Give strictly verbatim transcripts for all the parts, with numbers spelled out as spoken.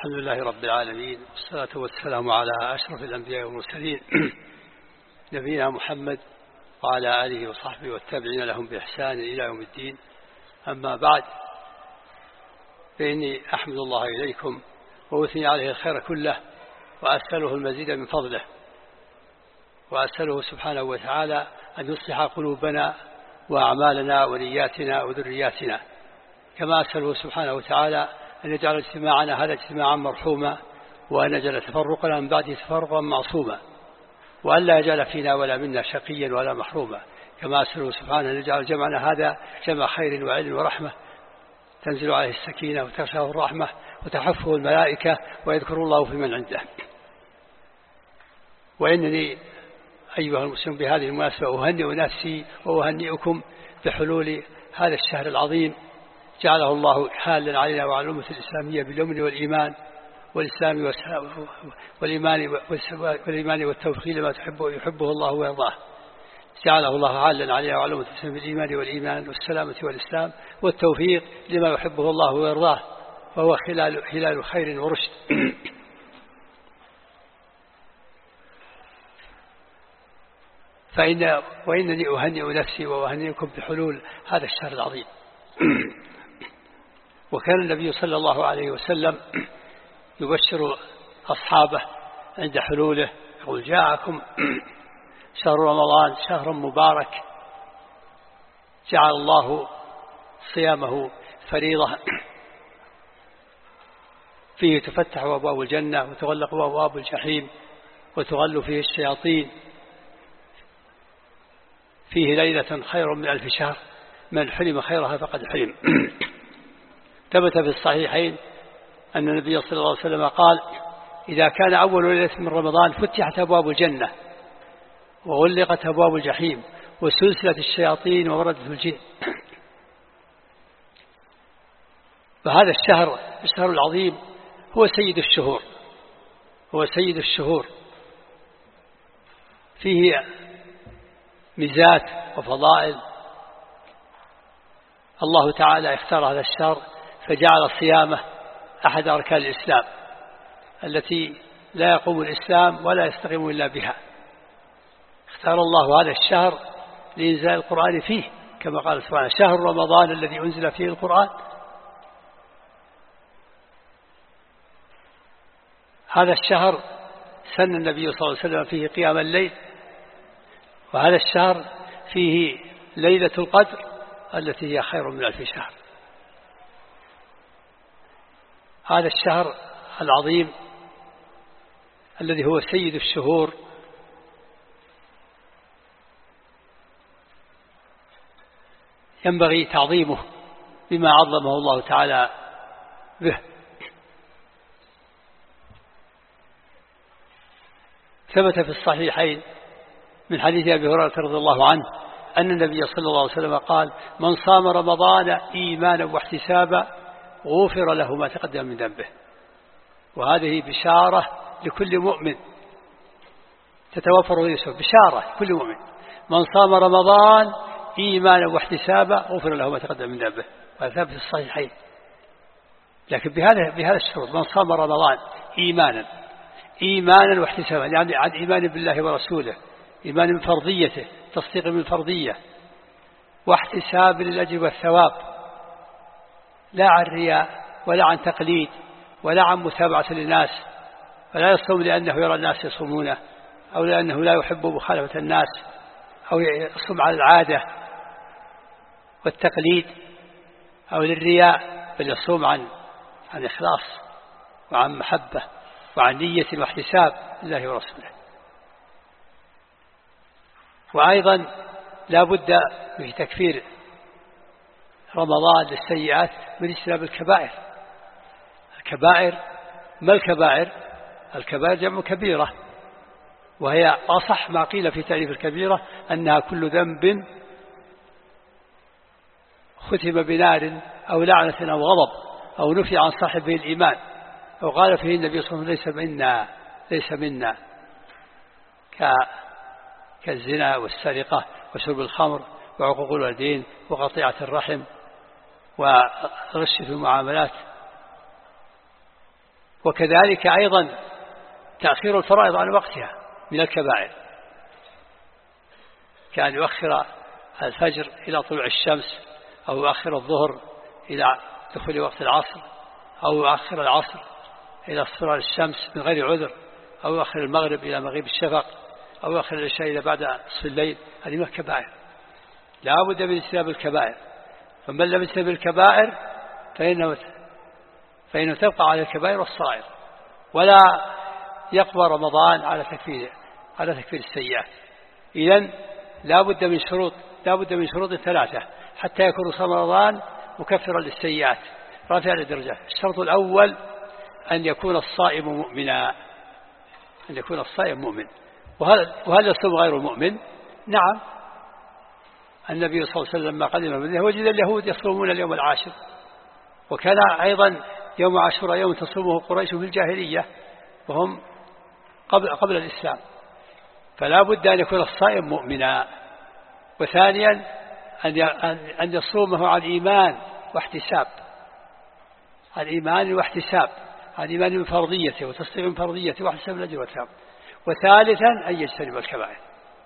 الحمد لله رب العالمين، والصلاة والسلام على أشرف الأنبياء والمرسلين نبينا محمد وعلى آله وصحبه والتابعين لهم بإحسان إلى يوم الدين. أما بعد، فإني أحمد الله إليكم وأثني عليه الخير كله، وأسأله المزيد من فضله، وأسأله سبحانه وتعالى أن يصلح قلوبنا وأعمالنا ونياتنا وذرياتنا، كما أسأله سبحانه وتعالى أن يجعل اجتماعنا هذا اجتماعا مرحوما، وأن يجعل تفرقنا من بعده تفرقا معصوما، وأن لا يجعل فينا ولا منا شقيا ولا محروما، كما أسأله سبحانه أن يجعل جمعنا هذا جمع خير وعلم ورحمة تنزل عليه السكينة وتغشاه الرحمة وتحفه الملائكة ويذكر الله في من عنده. وإنني أيها المسلمون بهذه المناسبة أهنئ نفسي وأهنئكم بحلول هذا الشهر العظيم، جعله الله حالا علينا وعلى الأمة الإسلامية بالأمن والإيمان والإسلام والإيمان والإيمان والتوفيق لما تحبه يحبه الله ويرضاه. جعله الله حالا علينا وعلى الأمة الإسلامية بالإيمان والإيمان والسلامة والإسلام والتوفيق لما يحبه الله ويرضاه، وهو خلال خلال خير ورشد. فإن وإنني أهنئ نفسي وأهنئكم بحلول هذا الشهر العظيم. وكان النبي صلى الله عليه وسلم يبشر أصحابه عند حلوله، يقول: جاءكم شهر رمضان شهر مبارك جعل الله صيامه فريضة، فيه تفتح أبواب الجنة وتغلق أبواب الجحيم وتغل فيه الشياطين، فيه ليلة خير من ألف شهر، من حلم خيرها فقد حلم. ثبت في الصحيحين أن النبي صلى الله عليه وسلم قال: إذا كان أول ليلة من رمضان فتحت أبواب الجنة وغلقت أبواب الجحيم وسلسلة الشياطين ووردت الجن. فهذا الشهر الشهر العظيم هو سيد الشهور، هو سيد الشهور، فيه ميزات وفضائل. الله تعالى اختار هذا الشهر فجعل صيامه أحد أركان الإسلام التي لا يقوم الإسلام ولا يستقيم إلا بها. اختار الله هذا الشهر لإنزال القرآن فيه، كما قال سبحانه: شهر رمضان الذي أنزل فيه القرآن. هذا الشهر سن النبي صلى الله عليه وسلم فيه قيام الليل، وهذا الشهر فيه ليلة القدر التي هي خير من ألف شهر. هذا الشهر العظيم الذي هو سيد الشهور ينبغي تعظيمه بما عظمه الله تعالى به. ثبت في الصحيحين من حديث أبي هريرة رضي الله عنه أن النبي صلى الله عليه وسلم قال: من صام رمضان إيمانا واحتسابا غفر له ما تقدم من ذنبه. وهذه بشارة لكل مؤمن تتوفر يسوع، بشارة لكل مؤمن: من صام رمضان إيمانا واحتسابا غفر له ما تقدم من ذنبه. وهذا ثابت في الصحيحين. لكن بهذا بهذا الشروط: من صام رمضان إيمانا إيمانا واحتسابا، يعني عن إيمان بالله ورسوله، إيمان من فرضيته، تصديق من فرضية، واحتساب للأجر والثواب، لا عن رياء ولا عن تقليد ولا عن متابعة للناس، ولا يصوم لأنه يرى الناس يصومونه، أو لأنه لا يحب مخالفة الناس، أو يصوم على العادة والتقليد، أو للرياء، بل يصوم عن عن إخلاص وعن محبة وعن نية واحتساب لله ورسوله. وأيضا لا بد من تكفير رمضان للسيئات من اجتناب الكبائر. الكبائر ما الكبائر؟ الكبائر جمع كبيرة، وهي أصح ما قيل في تعريف الكبيرة أنها كل ذنب ختم بنار أو لعنة أو غضب أو نفي عن صاحبه الإيمان، أو قال فيه النبي صلى الله عليه وسلم: ليس منا ليس منا كالزنا والسرقة وشرب الخمر وعقوق الوالدين وقطيعة الرحم والغش في المعاملات وكذلك أيضا تأخير الفرائض عن وقتها من الكبائر، كان يؤخر الفجر إلى طلوع الشمس، أو يؤخر الظهر إلى دخول وقت العصر، أو يؤخر العصر إلى اصفرار الشمس من غير عذر، أو يؤخر المغرب إلى مغيب الشفق، أو يؤخر العشاء إلى بعد نصف الليل. هذه من الكبائر، لا بد من اجتناب الكبائر. فمن لم يجتنب الكبائر فإنه فإنه تبقى على الكبائر والصغائر، ولا يقوى رمضان على تكفير على تكفير السيئات. إذن لا بد من شروط لا بد من شروط ثلاثة حتى يكون صوم رمضان مكفرا للسيئات رافعا للدرجات. الشرط الأول أن يكون الصائم مؤمنا، أن يكون الصائم مؤمن. وهل, وهل يصوم غير المؤمن؟ نعم، النبي صلى الله عليه وسلم لما قدم المدينة وجد اليهود يصومون اليوم العاشر، وكان أيضا يوم عاشوراء يوم تصومه قريش في الجاهلية وهم قبل, قبل الإسلام، فلا بد أن يكون الصائم مؤمنا. وثانيا أن يصومه عن إيمان واحتساب، عن إيمان واحتساب، عن إيمان من فرضيته وتصديق من فرضيته واحتساب الأجر والثواب. وثالثا أن يجتنب الكبائر.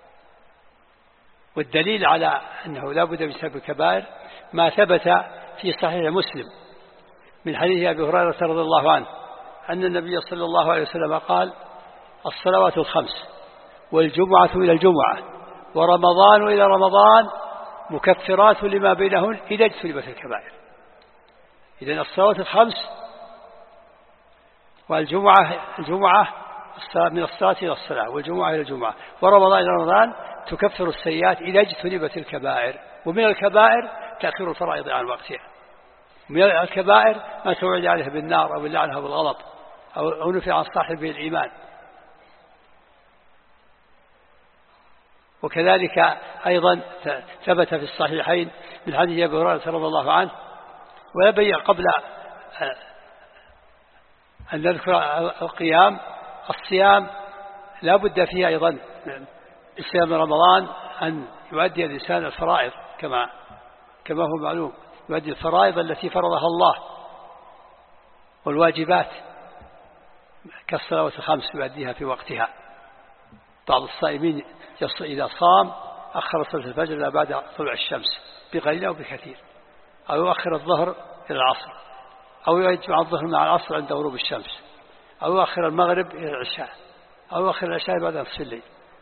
والدليل على أنه لا بد من اجتناب الكبائر ما ثبت في صحيح مسلم من حديث أبي هريرة رضي الله عنه أن النبي صلى الله عليه وسلم قال: الصلوات الخمس والجمعة إلى الجمعة ورمضان إلى رمضان مكفرات لما بينهن إذا اجتنبت الكبائر. إذن الصلوات الخمس والجمعة الجمعة من الصلاة إلى الصلاة، والجمعة إلى الجمعة، ورمضان إلى رمضان تكفر السيئات إذا اجتنبت الكبائر. ومن الكبائر تأخير الفرائض عن وقتها، من الكبائر ما توعد عليها بالنار أو باللعنة أو بالغضب أو نفي عن صاحبه الإيمان. وكذلك أيضا ثبت في الصحيحين من حديث أبي هريرة رضي الله عنه، ويبين قبل أن نذكر القيام الصيام لا بد فيه أيضا صيام رمضان أن يؤدي الإنسان الفرائض كما كما هو معلوم، يؤدي الفرائض التي فرضها الله والواجبات كالصلوات الخمس يؤديها في وقتها. بعض الصائمين إذا صام أخر صلاة الفجر إلى بعد طلوع الشمس بقليل أو بكثير، أو يؤخر الظهر إلى العصر، أو يجمع الظهر مع العصر عند غروب الشمس، أو يؤخر المغرب إلى العشاء، أو يؤخر العشاء بعد نصف الليل.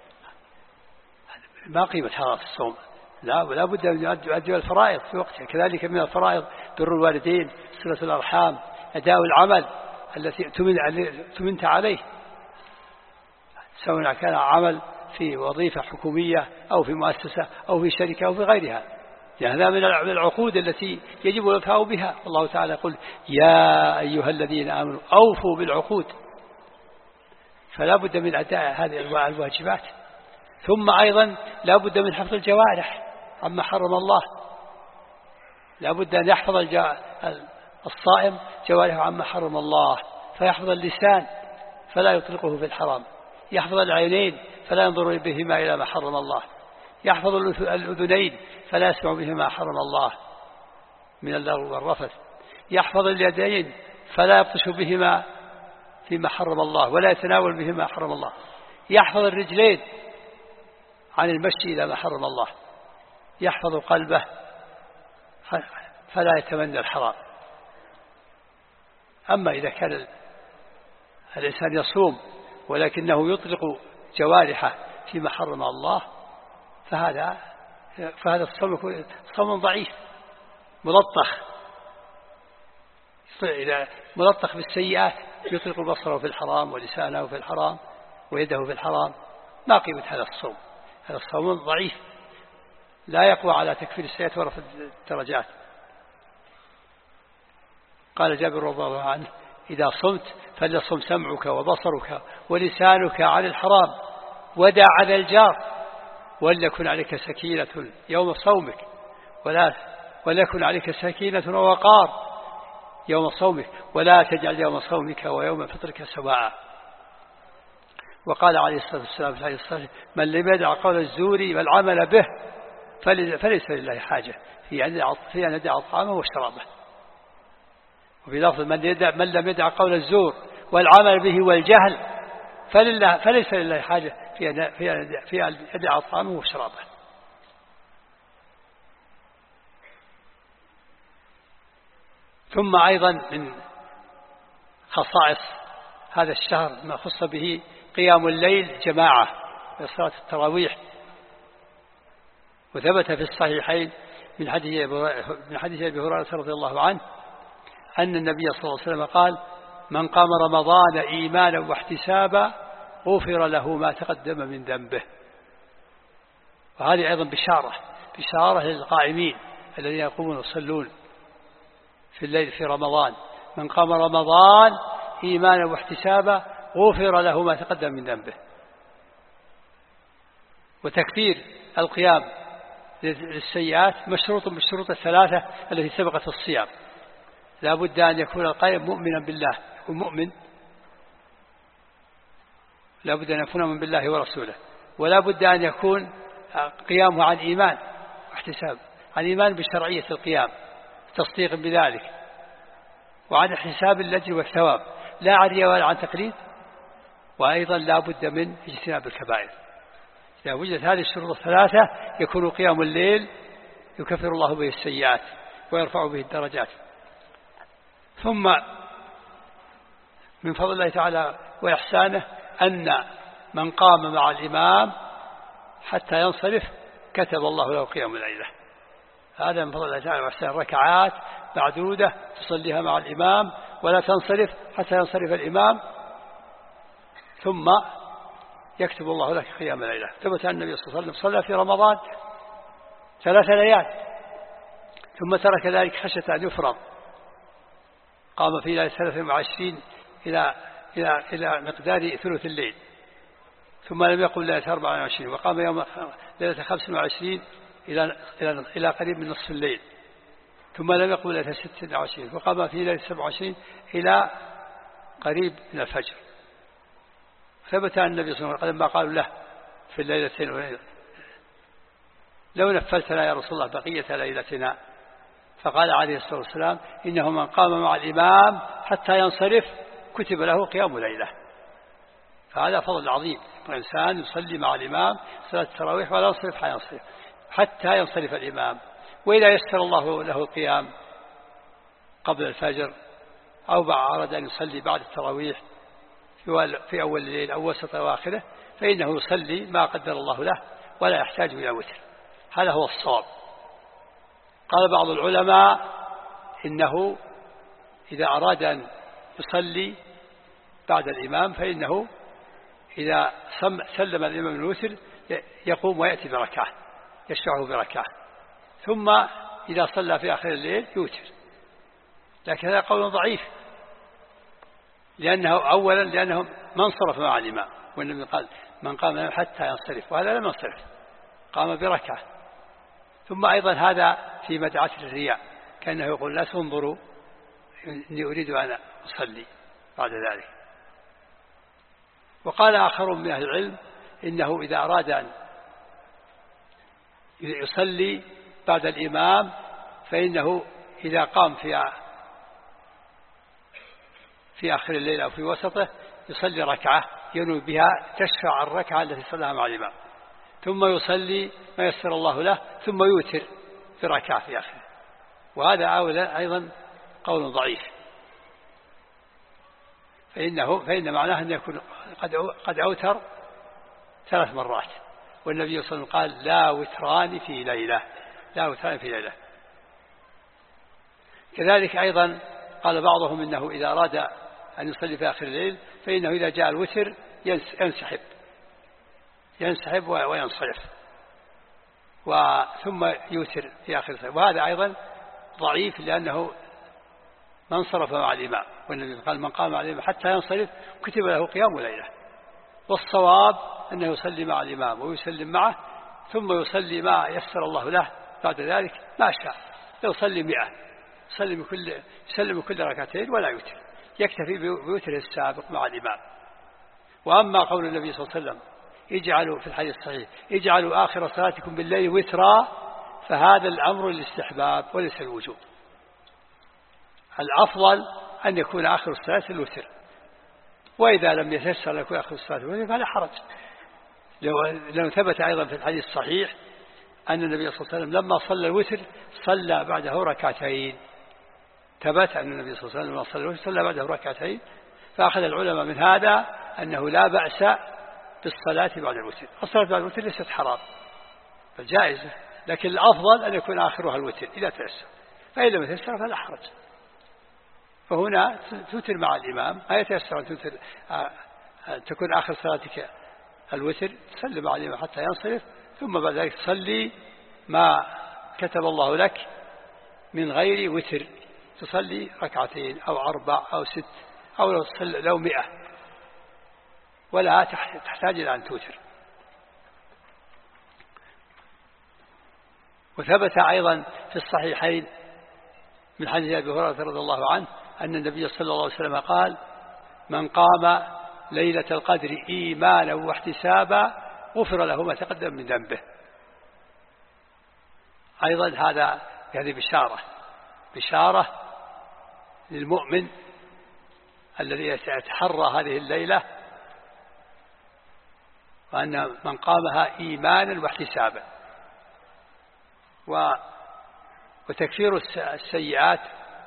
ما قيمة هذا الصوم؟ لا ولا بد أن يؤدي الفرائض في وقتها. كذلك من الفرائض بر الوالدين، صلة الأرحام، أداء العمل التي تمنت عليه، سواء كان عمل في وظيفة حكومية أو في مؤسسة أو في شركة أو في غيرها، يعني هذا من العقود التي يجب الوفاء بها. الله تعالى يقول: يا أيها الذين آمنوا أوفوا بالعقود. فلا بد من أداء هذه الواجبات. ثم أيضا لا بد من حفظ الجوارح عما حرم الله، لا بد أن يحفظ الصائم جوارحه عما حرم الله، فيحفظ اللسان فلا يطلقه في الحرام، يحفظ العينين فلا ينظر بهما إلى ما حرم الله، يحفظ الأذنين فلا يسمع بهما حرم الله من اللغو والرفث، يحفظ اليدين فلا يبطش بهما فيما حرم الله ولا يتناول بهما حرم الله، يحفظ الرجلين عن المشي إلى ما حرم الله، يحفظ قلبه فلا يتمنى الحرام. أما إذا كان الإنسان يصوم ولكنه يطلق جوارحه فيما حرم الله فهذا فهذا الصوم صوم ضعيف ملطخ، إذا ملطخ بالسيئات، يطلق بصره في الحرام ولسانه في الحرام ويده في الحرام. ما قيمة هذا الصوم؟ هذا الصوم ضعيف لا يقوى على تكفير السيئات ورفع الدرجات. قال جابر رضي الله عنه: إذا صمت فليصم سمعك وبصرك ولسانك عن الحرام ودع عن الجار، وليكن عليك سكينة يوم صومك ولا وليكن عليك سكينة ووقار يوم صومك ولا تجعل يوم صومك ويوم فطرك سواء. وقال عليه الصلاة والسلام في الحديث الصحيح: من لم يدع قول الزور والعمل به فليس لله حاجة في أن يدع طعامه وشرابه. وفي لفظ: من, من لم يدع قول الزور والعمل به والجهل فلله فليس لله حاجة في في في يدع طعامه وشرابه. ثم أيضا من خصائص هذا الشهر ما خص به قيام الليل جماعة في صلاة التراويح، وثبت في الصحيحين من حديث من حديث أبي هريرة رضي الله عنه أن النبي صلى الله عليه وسلم قال: من قام رمضان إيمانا واحتسابا غفر له ما تقدم من ذنبه. وهذه أيضا بشارة بشارة للقائمين الذين يقومون ويصلون في الليل في رمضان: من قام رمضان إيمانا واحتسابا غفر له ما تقدم من ذنبه. وتكفير القيام للسيئات مشروط بالشروط الثلاثة التي سبقت في الصيام. لا بد أن يكون القائم مؤمنا بالله، ومؤمن لا بد أن يكون مؤمن بالله ورسوله، ولا بد أن يكون قيامه عن إيمان واحتساب، عن إيمان بشرعية القيام تصديق بذلك، وعن حساب الأجر والثواب، لا عن رياء ولا عن تقليد. وأيضا لا بد من اجتناب الكبائر. إذا وجدت هذه الشروط الثلاثة يكون قيام الليل يكفر الله به السيئات ويرفع به الدرجات. ثم من فضل الله تعالى وإحسانه أن من قام مع الإمام حتى ينصرف كتب الله له قيام الليلة. هذا من فضل الله تعالى وإحسانه، ركعات معدودة تصليها مع الإمام ولا تنصرف حتى ينصرف الإمام، ثم يكتب الله لك قيام الليلة. ثبت أن النبي صلى الله عليه وسلم صلى في رمضان ثلاث ليال ثم ترك ذلك خشية أن يفرض، قام في ليلة ثلاثة وعشرين إلى إلى إلى مقدار ثلث الليل، ثم لم يقم ليلة أربعة وعشرين، وقام يوم ليلة خمس وعشرين إلى إلى إلى قريب من نصف الليل، ثم لم يقم ليلة ست وعشرين، وقام في ليلة سبع وعشرين إلى قريب من الفجر. ثبت أن النبي صلى الله عليه وسلم لما قالوا له في الليلتين وليلة: لو نفلتنا يا رسول الله بقية ليلتنا، فقال عليه الصلاة والسلام: إنه من قام مع الإمام حتى ينصرف كتب له قيام ليلة. فهذا فضل عظيم، الإنسان يصلي مع الإمام صلاة التراويح ولا ينصرف حتى ينصرف حتى ينصرف الإمام. وإذا يسر الله له القيام قبل الفجر أو أراد أن يصلي بعد التراويح في أول الليل أو وسط أواخره، فإنه يصلي ما قدر الله له ولا يحتاج إلى وتر. هذا هو الصواب. قال بعض العلماء إنه إذا أراد أن يصلي بعد الإمام فإنه إذا سلم الإمام الوتر يقوم ويأتي بركعة، يشفعه بركعة، ثم إذا صلى في آخر الليل يوتر. لكن هذا قول ضعيف، لأنه أولا لأنه ما انصرف مع الإمام، والنبي قال: من قام حتى ينصرف، وهذا لم ينصرف، قام بركعة. ثم أيضا هذا في مدعاة الرياء، كأنه يقول: لا تنظروا إني أريد أن أصلي بعد ذلك. وقال آخرون من أهل العلم إنه إذا أراد أن يصلي بعد الإمام فإنه إذا قام في في آخر الليل أو في وسطه يصلي ركعة ينوي بها تشفع الركعة التي صلىها مع الإمام، ثم يصلي ما يسر الله له، ثم يوتر في ركعة في آخره. وهذا أيضا قول ضعيف، فإنه فإن معناه أن يكون قد قد أوتر ثلاث مرات، والنبي صلى الله عليه وسلم قال: لا وتران في ليلة، لا وتران في ليلة. كذلك أيضا قال بعضهم إنه إذا أراد أن يصلي في آخر الليل فإنه إذا جاء الوتر ينسحب ينسحب وينصرف ثم يوتر في آخر الليل. وهذا أيضا ضعيف، لأنه ما انصرف مع الإمام، والنبي قال: من قام مع الإمام حتى ينصرف كتب له قيام ليلة. والصواب أنه يصلي مع الإمام ويسلم معه، ثم يصلي ما يسر الله له بعد ذلك ما شاء. لو صلي مئة يسلم كل يسلم كل ركعتين ولا يوتر، يكتفي بوتر السابق مع الإمام. وأما قول النبي صلى الله عليه وسلم: اجعلوا في الحديث الصحيح اجعلوا آخر صلاتكم بالليل وترا، فهذا الأمر للاستحباب وليس الوجوب. الأفضل أن يكون آخر الصلاة الوتر، وإذا لم يتيسر لك يأخذ صلاة الوتر فلا حرج. لو, لو ثبت أيضا في الحديث الصحيح أن النبي صلى الله عليه وسلم لما صلى الوتر صلى بعده ركعتين، ثبت أن النبي صلى الله عليه وسلم لما صلى الوتر صلى بعده ركعتين، فأخذ العلماء من هذا أنه لا بأس بالصلاة بعد الوتر. الصلاة بعد الوتر ليست حرام بل جائزة، لكن الأفضل أن يكون آخرها الوتر إذا تيسر، فإن لم يتيسر فلا حرج. فهنا توتر مع الإمام، ما يتيسر أن توتر أن تكون آخر صلاتك الوتر، تصلي مع الإمام حتى ينصرف، ثم بعد ذلك تصلي ما كتب الله لك من غير وتر، تصلي ركعتين أو أربع أو ست أو لو, لو مئة، ولا تحتاج إلى أن توتر. وثبت أيضا في الصحيحين من حديث أبي هريرة رضي الله عنه أن النبي صلى الله عليه وسلم قال: من قام ليلة القدر إيمانا واحتسابا غفر له ما تقدم من ذنبه. أيضا هذا هذه بشارة بشارة للمؤمن الذي يتحرى هذه الليلة، وأن من قامها إيمانا واحتسابا. وتكفير السيئات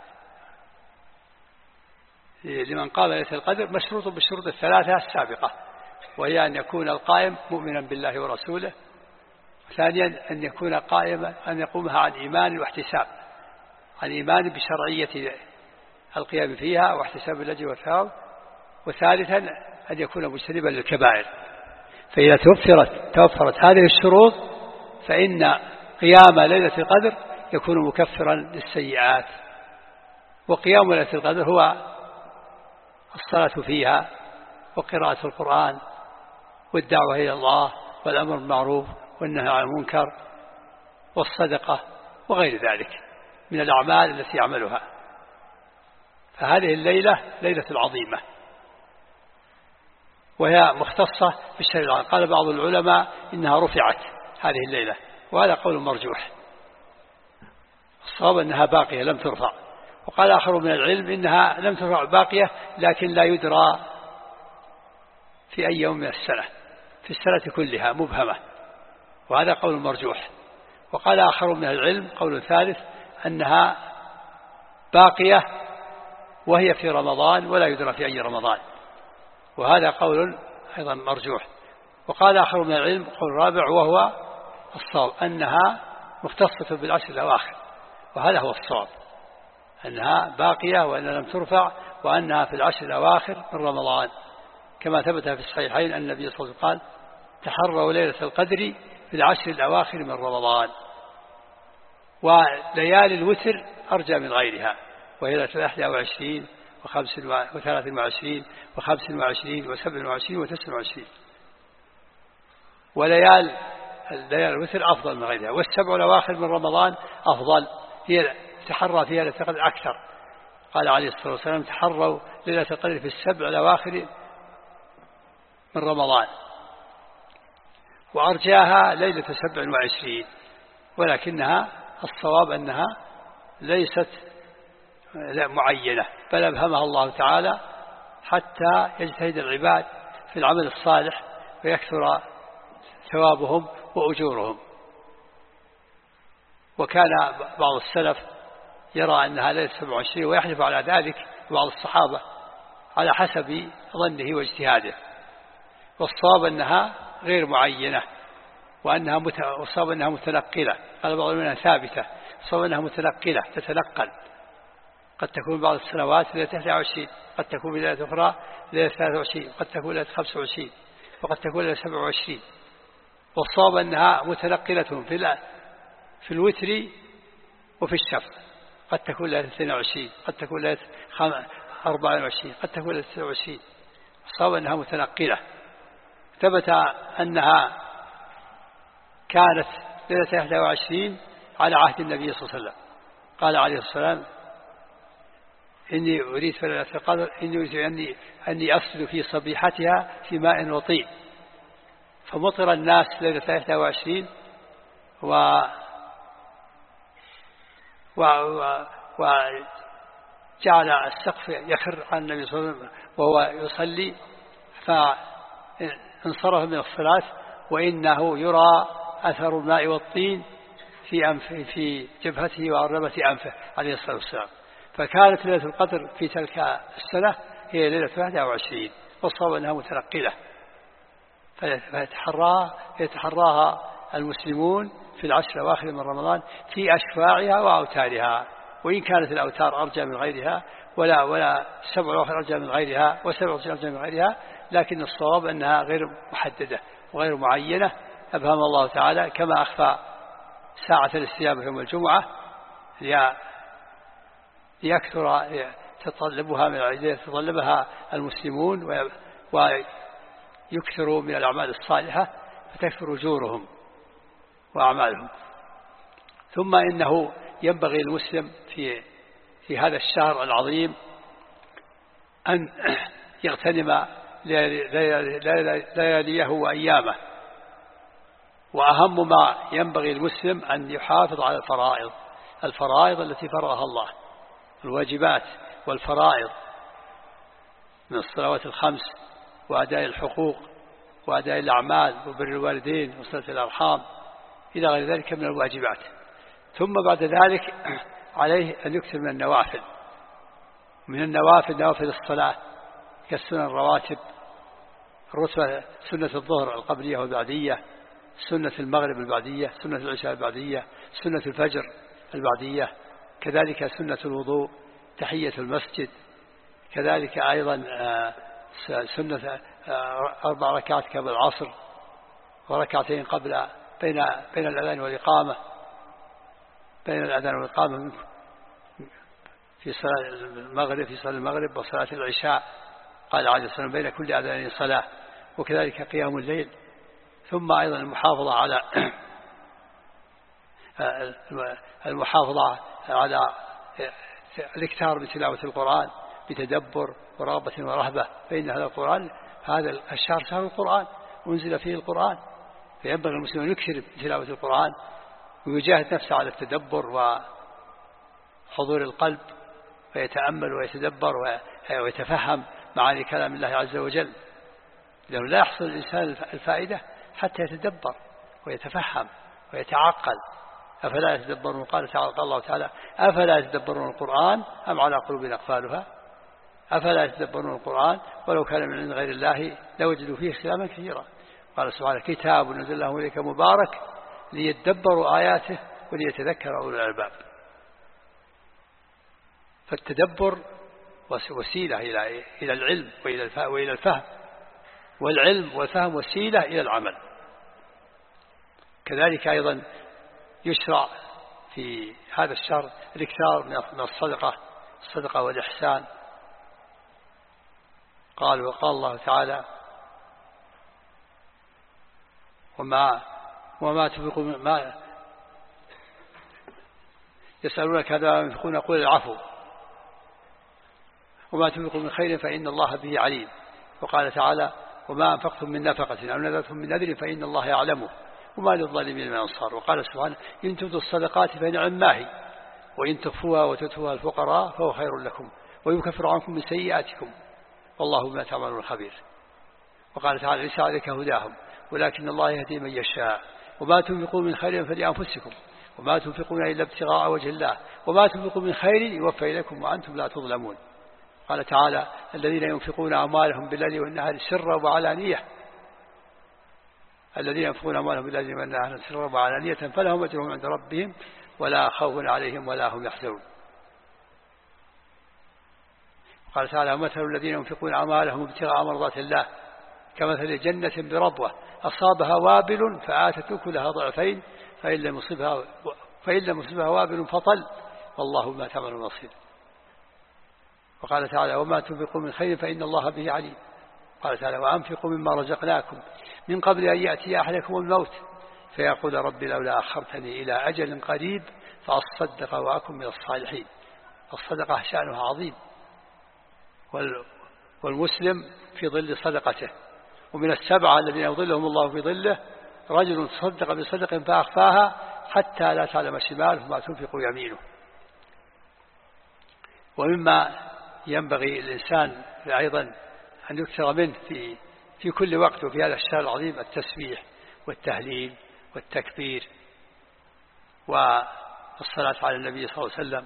لمن قام ليلة القدر مشروط بالشروط الثلاثة السابقة، وهي أن يكون القائم مؤمنا بالله ورسوله، ثانيا أن يكون قائما أن يقومها عن إيمان واحتساب، عن إيمان بشرعية القيام فيها واحتساب الأجر والثواب، وثالثا أن يكون مجتنبا للكبائر. فإذا توفرت توفرت هذه الشروط فإن قيام ليلة القدر يكون مكفرا للسيئات. وقيام ليلة القدر هو الصلاة فيها وقراءة القرآن والدعوة إلى الله والأمر بالمعروف والنهي عن المنكر والصدقة وغير ذلك من الأعمال التي يعملها. فهذه الليلة ليلة عظيمة، وهي مختصة بالشريعة. قال بعض العلماء إنها رفعت هذه الليلة، وهذا قول مرجوح، الصواب أنها باقية لم ترفع. وقال آخر من العلم إنها لم ترفع باقية لكن لا يدرى في أي يوم من السنة، في السنة كلها مبهمة، وهذا قول مرجوح. وقال آخر من العلم قول ثالث أنها باقية وهي في رمضان ولا يدرى في أي رمضان، وهذا قول أيضا مرجوح. وقال آخر من العلم قول رابع وهو الصواب أنها مختصة بالعشر الأواخر، وهذا هو الصواب أنها باقية وأنها لم ترفع وأنها في العشر الأواخر من رمضان، كما ثبت في الصحيحين أن النبي صلى الله عليه وسلم قال: تحروا ليلة القدر في العشر الأواخر من رمضان. وليالي الوتر أرجى من غيرها، وهي ليلة إحدى وعشرين وخمس وثلاث وعشرين وخمس وعشرين وسبع وعشرين وتسع وعشرين. وليال ليالي الوتر أفضل من غيرها. والسبع الأواخر من رمضان أفضل، هي تحرى فيها ليلة القدر أكثر. قال عليه الصلاة والسلام: تحروا ليلة القدر في السبع الأواخر من رمضان. وأرجاها ليلة سبع وعشرين، ولكنها الصواب أنها ليست معينة، بل أبهمها الله تعالى حتى يجتهد العباد في العمل الصالح ويكثر ثوابهم وأجورهم. وكان بعض السلف يرى أنها ليلة سبع وعشرين ويحلف على ذلك بعض الصحابة على حسب ظنه واجتهاده، والصواب أنها غير معينة، وأنها مت... والصواب أنها متنقلة. قال بعض منها ثابتة، الصواب أنها متنقلة تتنقل، قد تكون بعض السنوات ليلة إحدى وعشرين، قد تكون ليلة أخرى ليلة ثلاثة وعشرين، قد تكون ليلة خمسة وعشرين، وقد تكون ليلة سبع وعشرين. والصواب أنها متنقلة في في الوتر وفي الشفع، قد تكون ليلة اثنين وعشرين، قد تكون ليلة أربعة وعشرين، قد تكون ليلة تسعة وعشرين. الصواب أنها متنقلة. ثبت أنها كانت ليلة إحدى وعشرين على عهد النبي صلى الله عليه وسلم. قال عليه الصلاة والسلام: إني أريد في ليلة القدر إني أريد أني, أني أفسد في صبيحتها في ماء وطين. فمطر الناس ليلة إحدى وعشرين و و و جعل السقف يخر على النبي صلى الله عليه وسلم وهو يصلي، فانصرف من الصلاة وإنه يرى أثر الماء والطين في أنفه في جبهته وعربة أنفه عليه الصلاة والسلام. فكانت ليلة القدر في تلك السنة هي ليلة واحد وعشرين، والصواب أنها متنقلة، فيتحراها يتحراها المسلمون في العشر الأواخر من رمضان في أشفاعها وأوتارها، وإن كانت الأوتار أرجى من غيرها ولا ولا سبع الأواخر أرجى من غيرها وسبع أرجى من غيرها، لكن الصواب أنها غير محددة وغير معينة، أبهم الله تعالى كما أخفى ساعة الاستجابة يوم الجمعة ليكثر تطلبها من يتطلبها المسلمون ويكثروا من الأعمال الصالحة فتكثر أجورهم وأعمالهم. ثم إنه ينبغي المسلم في في هذا الشهر العظيم أن يغتنم لياليه وأيامه، وأهم ما ينبغي المسلم أن يحافظ على الفرائض الفرائض التي فرضها الله، الواجبات والفرائض من الصلوات الخمس وأداء الحقوق وأداء الأعمال وبر الوالدين وصلة الأرحام إلى غير ذلك من الواجبات. ثم بعد ذلك عليه أن يكثر من النوافل، من النوافل نوافل الصلاة كالسنن الرواتب، الرتبة سنة الظهر القبلية والبعدية، سنة المغرب البعدية، سنة العشاء البعدية، سنة الفجر البعدية، كذلك سنة الوضوء، تحية المسجد، كذلك أيضا سنة أربع ركعات قبل العصر وركعتين قبل بين بين الأذان والإقامة بين الأذان والإقامة في صلاة المغرب في صلاة المغرب وصلاة العشاء، قال عليه الصلاة والسلام بين كل أذان صلاة، وكذلك قيام الليل. ثم أيضا المحافظة على المحافظة على الاكثار من تلاوة القرآن بتدبر ورغبة ورهبة، فإن هذا القرآن هذا الشهر شهر القرآن وانزل فيه القرآن، فينبغي المسلم أن يكثر من تلاوة القرآن ويجاهد نفسه على التدبر وحضور القلب ويتأمل ويتدبر ويتفهم معاني كلام الله عز وجل، لأنه لا يحصل الإنسان الفائدة حتى يتدبر ويتفهم ويتعقل. أفلا يتدبرون؟ قال تعالى الله تعالى أفلا يتدبرون القرآن أم على قلوب أقفالها؟ أفلا يتدبرون القرآن ولو كان من عند غير الله لوجدوا فيه اختلافا كثيرا. قال سبحانه كتاب نزله إليك مبارك ليتدبروا آياته وليتذكر أولو الألباب. فالتدبر وسيلة إلى إلى العلم وإلى الفهم، والعلم والفهم وسيلة إلى العمل. كذلك أيضا يشرع في هذا الشهر الاكثار من الصدقة الصدقة والإحسان. قال وقال الله تعالى وما وما تنفقوا ما يسألونك هذا ينفقون قل العفو وما تنفقوا من خير فإن الله به عليم. وقال تعالى وما أنفقتم من نفقة أو نذرتم من نذر فإن الله يعلمه وما للظالمين من أنصار. وقال سبحانه إن تبدوا الصدقات فنعم ما هي وإن تخفوها وتؤتوها الفقراء فهو خير لكم ويكفر عنكم من سيئاتكم والله بما تعملون خبير. وقال تعالى ليس عليك هداهم ولكن الله يهدي من يشاء وما تنفقوا من خير فلأنفسكم وما تنفقون إلا ابتغاء وجه الله وما تنفقوا من خير يوفى إليكم وأنتم لا تظلمون. قال تعالى الذين ينفقون أموالهم بالليل والنهار سرا وعلانية الذين ينفقون أموالهم بالليل والنهار سرا وعلانية فلهم أجرهم عند ربهم ولا خوف عليهم ولا هم يحزنون. قال تعالى مثل الذين ينفقون أموالهم ابتغاء مرضات الله كمثل جنة بربوة أصابها وابل فآتت أكلها ضعفين فإن لم يصبها فإن لم يصبها وابل فطل والله ما تعمل بصير. وقال تعالى وما تنفقوا من خير فإن الله به عليم. قال تعالى وأنفقوا مما رزقناكم من قبل أن يأتي أحدكم الموت فيقول ربي لولا أخرتني إلى أجل قريب فأصدق وأكن من الصالحين. الصدقة شأنها عظيم، والمسلم في ظل صدقته. ومن السبعة الذين يظلهم الله في ظله رجل تصدق بصدق فأخفاها حتى لا تعلم شماله ما تنفق يمينه. ومما ينبغي الإنسان أيضا أن يكثر منه في في كل وقت وفي هذا الشهر العظيم التسبيح والتهليل والتكبير والصلاة على النبي صلى الله عليه وسلم.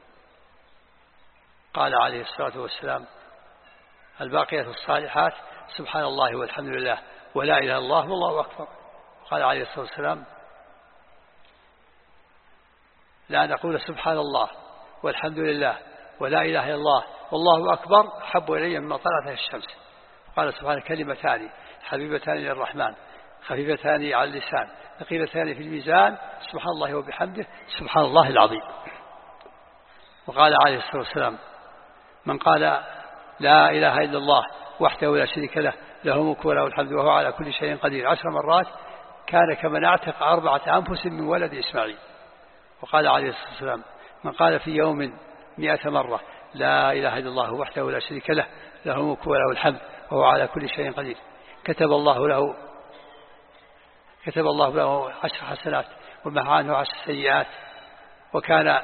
قال عليه الصلاة والسلام: الباقيات الصالحات سبحان الله والحمد لله ولا إله إلا الله والله أكبر. قال عليه الصلاة والسلام: لا نقول سبحان الله والحمد لله ولا إله إلا الله والله أكبر أحب إلي مما طلعت الشمس. قال سبحانه: كلمتان حبيبتان للرحمن خفيفتان على اللسان ثقيلتان في الميزان سبحان الله وبحمده سبحان الله العظيم. وقال عليه الصلاة والسلام: من قال لا إله إلا الله وحده لا شريك له له الملك وله الحمد وهو على كل شيء قدير عشر مرات كان كمن اعتق أربعة أنفس من ولد إسماعيل. وقال عليه الصلاة والسلام: من قال في يوم مئة مرة لا إله إلا الله وحده لا شريك له له الملك وله الحمد وهو على كل شيء قدير كتب الله له كتب الله له عشر حسنات ومحى عنه عشر سيئات وكان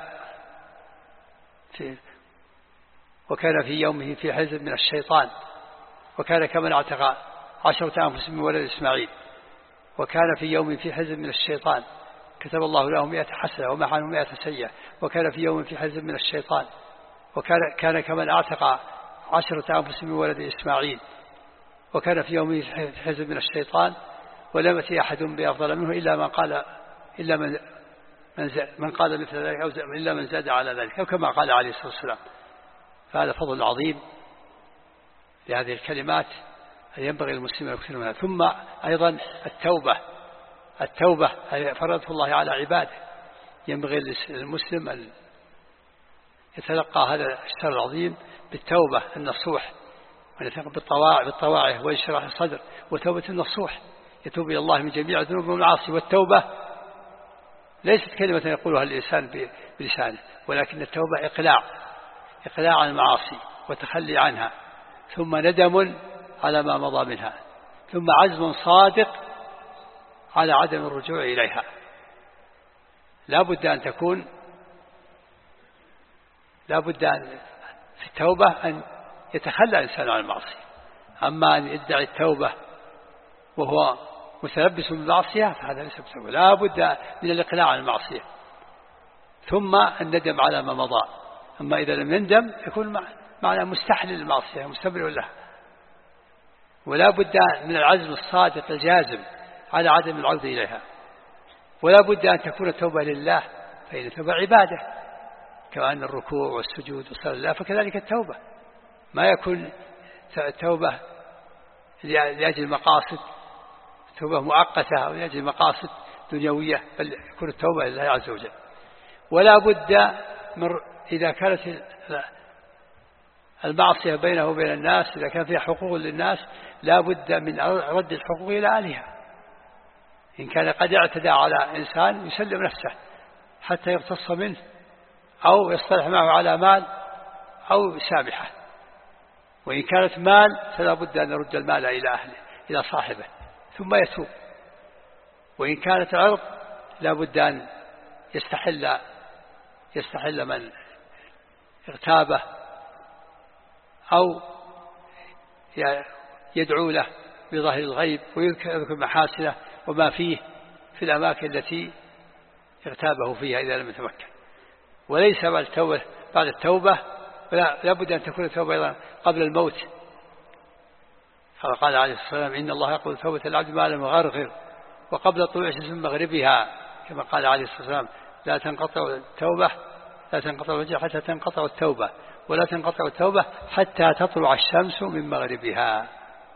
في وكان في يومه في حزب من الشيطان وكان كمن اعتق عشرة أنفس من ولد إسماعيل. وكان في يوم في حزب من الشيطان كتب الله له مئة حسنة ومحى عنه مئة سيئة. وكان في يوم في حزب من الشيطان وكان كان كمن اعتق عشرة أنفس من ولد إسماعيل. وكان في يومه في حزب من الشيطان ولم يأتي أحد بأفضل منه إلا من قال إلا من من قال مثل ذلك أو إلا من زاد على ذلك أو كما قال عليه الصلاة والسلام. فهذا فضل عظيم لهذه الكلمات ينبغي المسلمين أن يكثروا منها. ثم أيضا التوبة التوبة فرض الله على عباده. ينبغي للمسلم أن يتلقى هذا الشهر العظيم بالتوبة النصوح بالطواعي وانشراح الصدر وتوبة النصوح. يتوب إلى الله من جميع الذنوب والمعاصي. والتوبة ليست كلمة يقولها الإنسان بلسانه ولكن التوبة إقلاع إقلاع عن المعاصي وتخلي عنها ثم ندم على ما مضى منها ثم عزم صادق على عدم الرجوع إليها. لا بد أن تكون لا بد أن في التوبة أن يتخلى الإنسان عن المعصية. أما أن يدعي التوبة وهو متلبس بالمعصية فهذا ليس بتوبة. لا بد من الإقلاع عن المعصية ثم الندم على ما مضى. أما إذا لم يندم يكون معنى مستحلل المعصية مستمر لها. ولا بد من العزم الصادق الجازم على عدم العودة إليها. ولا بد أن تكون التوبة لله فإن التوبة عبادة كما أن الركوع والسجود وصلاة الله فكذلك التوبة. ما يكون التوبة لأجل مقاصد توبة مؤقتة أو لأجل مقاصد دنيوية بل يكون التوبة لله عز وجل. ولا بد من إذا كانت المعصية بينه وبين الناس إذا كان فيها حقوق للناس لا بد من رد الحقوق إلى أهلها. إن كان قد اعتدى على إنسان يسلم نفسه حتى يقتص منه أو يصطلح معه على مال أو يسامحه. وإن كانت مال فلا بد أن يرد المال إلى أهله إلى صاحبه ثم يتوب. وإن كانت عرض لا بد أن يستحل يستحل من اغتابه أو يدعو له بظاهر الغيب ويذكر محاسنه وما فيه في الأماكن التي اغتابه فيها إذا لم يتمكن. وليس بعد التوبة بعد التوبة لا بد أن تكون التوبة أيضا قبل الموت. قال عليه الصلاة والسلام: إن الله يقول توبة العبد ما لم يغرغر وقبل طلوع الشمس من مغربها كما قال عليه الصلاة والسلام: لا تنقطع التوبة لا تنقطع الوجه حتى تنقطع التوبة ولا تنقطع التوبة حتى تطلع الشمس من مغربها.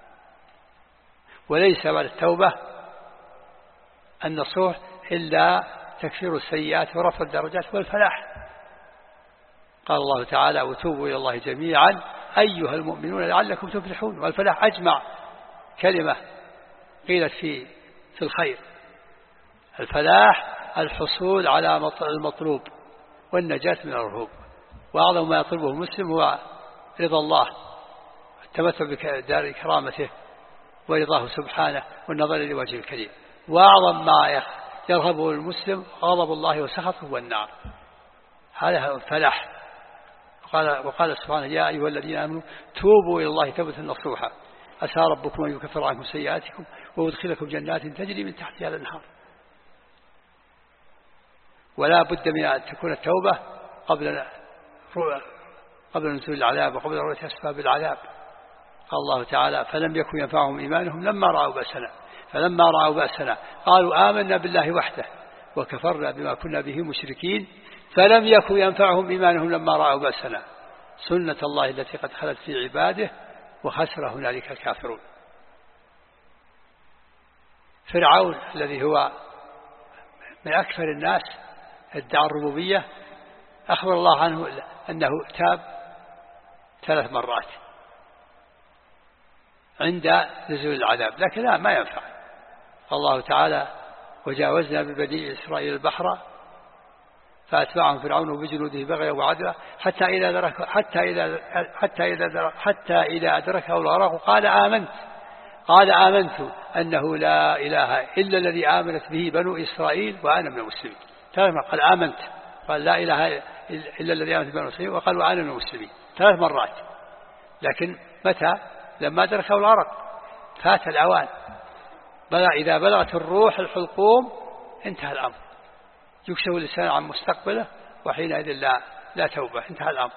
وليس بعد التوبة النصوح إلا تكفير السيئات ورفع الدرجات والفلاح. قال الله تعالى: وتوبوا إلى الله جميعا أيها المؤمنون لعلكم تفلحون. والفلاح أجمع كلمة قيلت في في الخير. الفلاح الحصول على المطلوب والنجاة من الرهوب. وأعظم ما يطلبه المسلم هو رضا الله التمتع بدار كرامته ورضاه سبحانه والنظر لوجه الكريم. وأعظم ما يرهبه المسلم غضب الله وسخطه والنار. هذا هو الفلاح. وقال, وقال سبحانه يا أيها الذين آمنوا توبوا إلى الله توبة نصوحا عسى ربكم أن يكفر عنكم سيئاتكم ويدخلكم جنات تجري من تحتها الأنهار. ولا بد من أن تكون التوبة قبل قبل نزول العذاب وقبل رؤية أسباب العذاب. قال الله تعالى فلم يكن ينفعهم إيمانهم لما رأوا بأسنا فلما رأوا بأسنا قالوا آمنا بالله وحده وكفرنا بما كنا به مشركين فلم يكن ينفعهم إيمانهم لما رأوا بأسنا سنة الله التي قد خلت في عباده وخسر هنالك الكافرون. فرعون الذي هو من أكثر الناس ادعى الربوبية أخبر الله عنه أنه تاب ثلاث مرات عند نزول العذاب لكن لا ما ينفع. الله تعالى وجاوزنا ببني إسرائيل البحر فأتبعهم فرعون بجنوده بغيا وعدلا حتى إذا أدرك حتى إذا حتى إذا أدرك حتى إذا أدركه الغرق قال آمنت قال آمنت أنه لا إله إلا الذي آمنت به بنو إسرائيل وأنا من المسلمين. ثلاث مرات قال آمنت قال لا إله إلا الذي آمنت بنو إسرائيل وقال وأنا من المسلمين ثلاث مرات. لكن متى؟ لما أدركه الغرق فات الأوان. بلغ إذا بلغت الروح الحلقوم انتهى الأمر يكشف اللسان عن مستقبله وحينئذ لا لا توبة انتهى الأمر.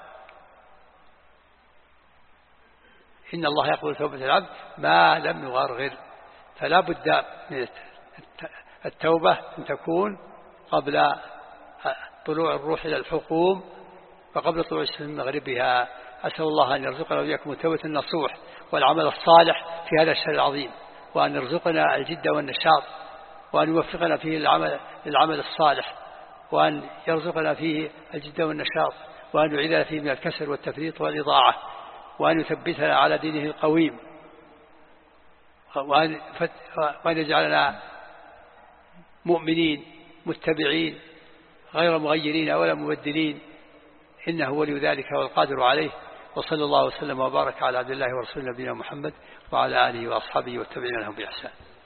إن الله يقبل توبة العبد ما لم يغرغر. فلا بد من التوبة أن تكون قبل طلوع الروح إلى الحلقوم وقبل طلوع الشمس من مغربها. أسأل الله أن يرزقنا وإياكم التوبة النصوح والعمل الصالح في هذا الشهر العظيم وأن يرزقنا الجد والنشاط وأن يوفقنا فيه العمل, العمل الصالح وأن يرزقنا فيه الجد والنشاط وأن يعيذنا فيه من الكسل والتفريط والإضاعة وأن يثبتنا على دينه القويم وأن, وأن يجعلنا مؤمنين متبعين غير مغيرين ولا مبدلين إنه ولي ذلك والقادر عليه. وصلى الله وسلم وبارك على عبد الله ورسول نبينا محمد وعلى آله وأصحابه والتابعين لهم بإحسان.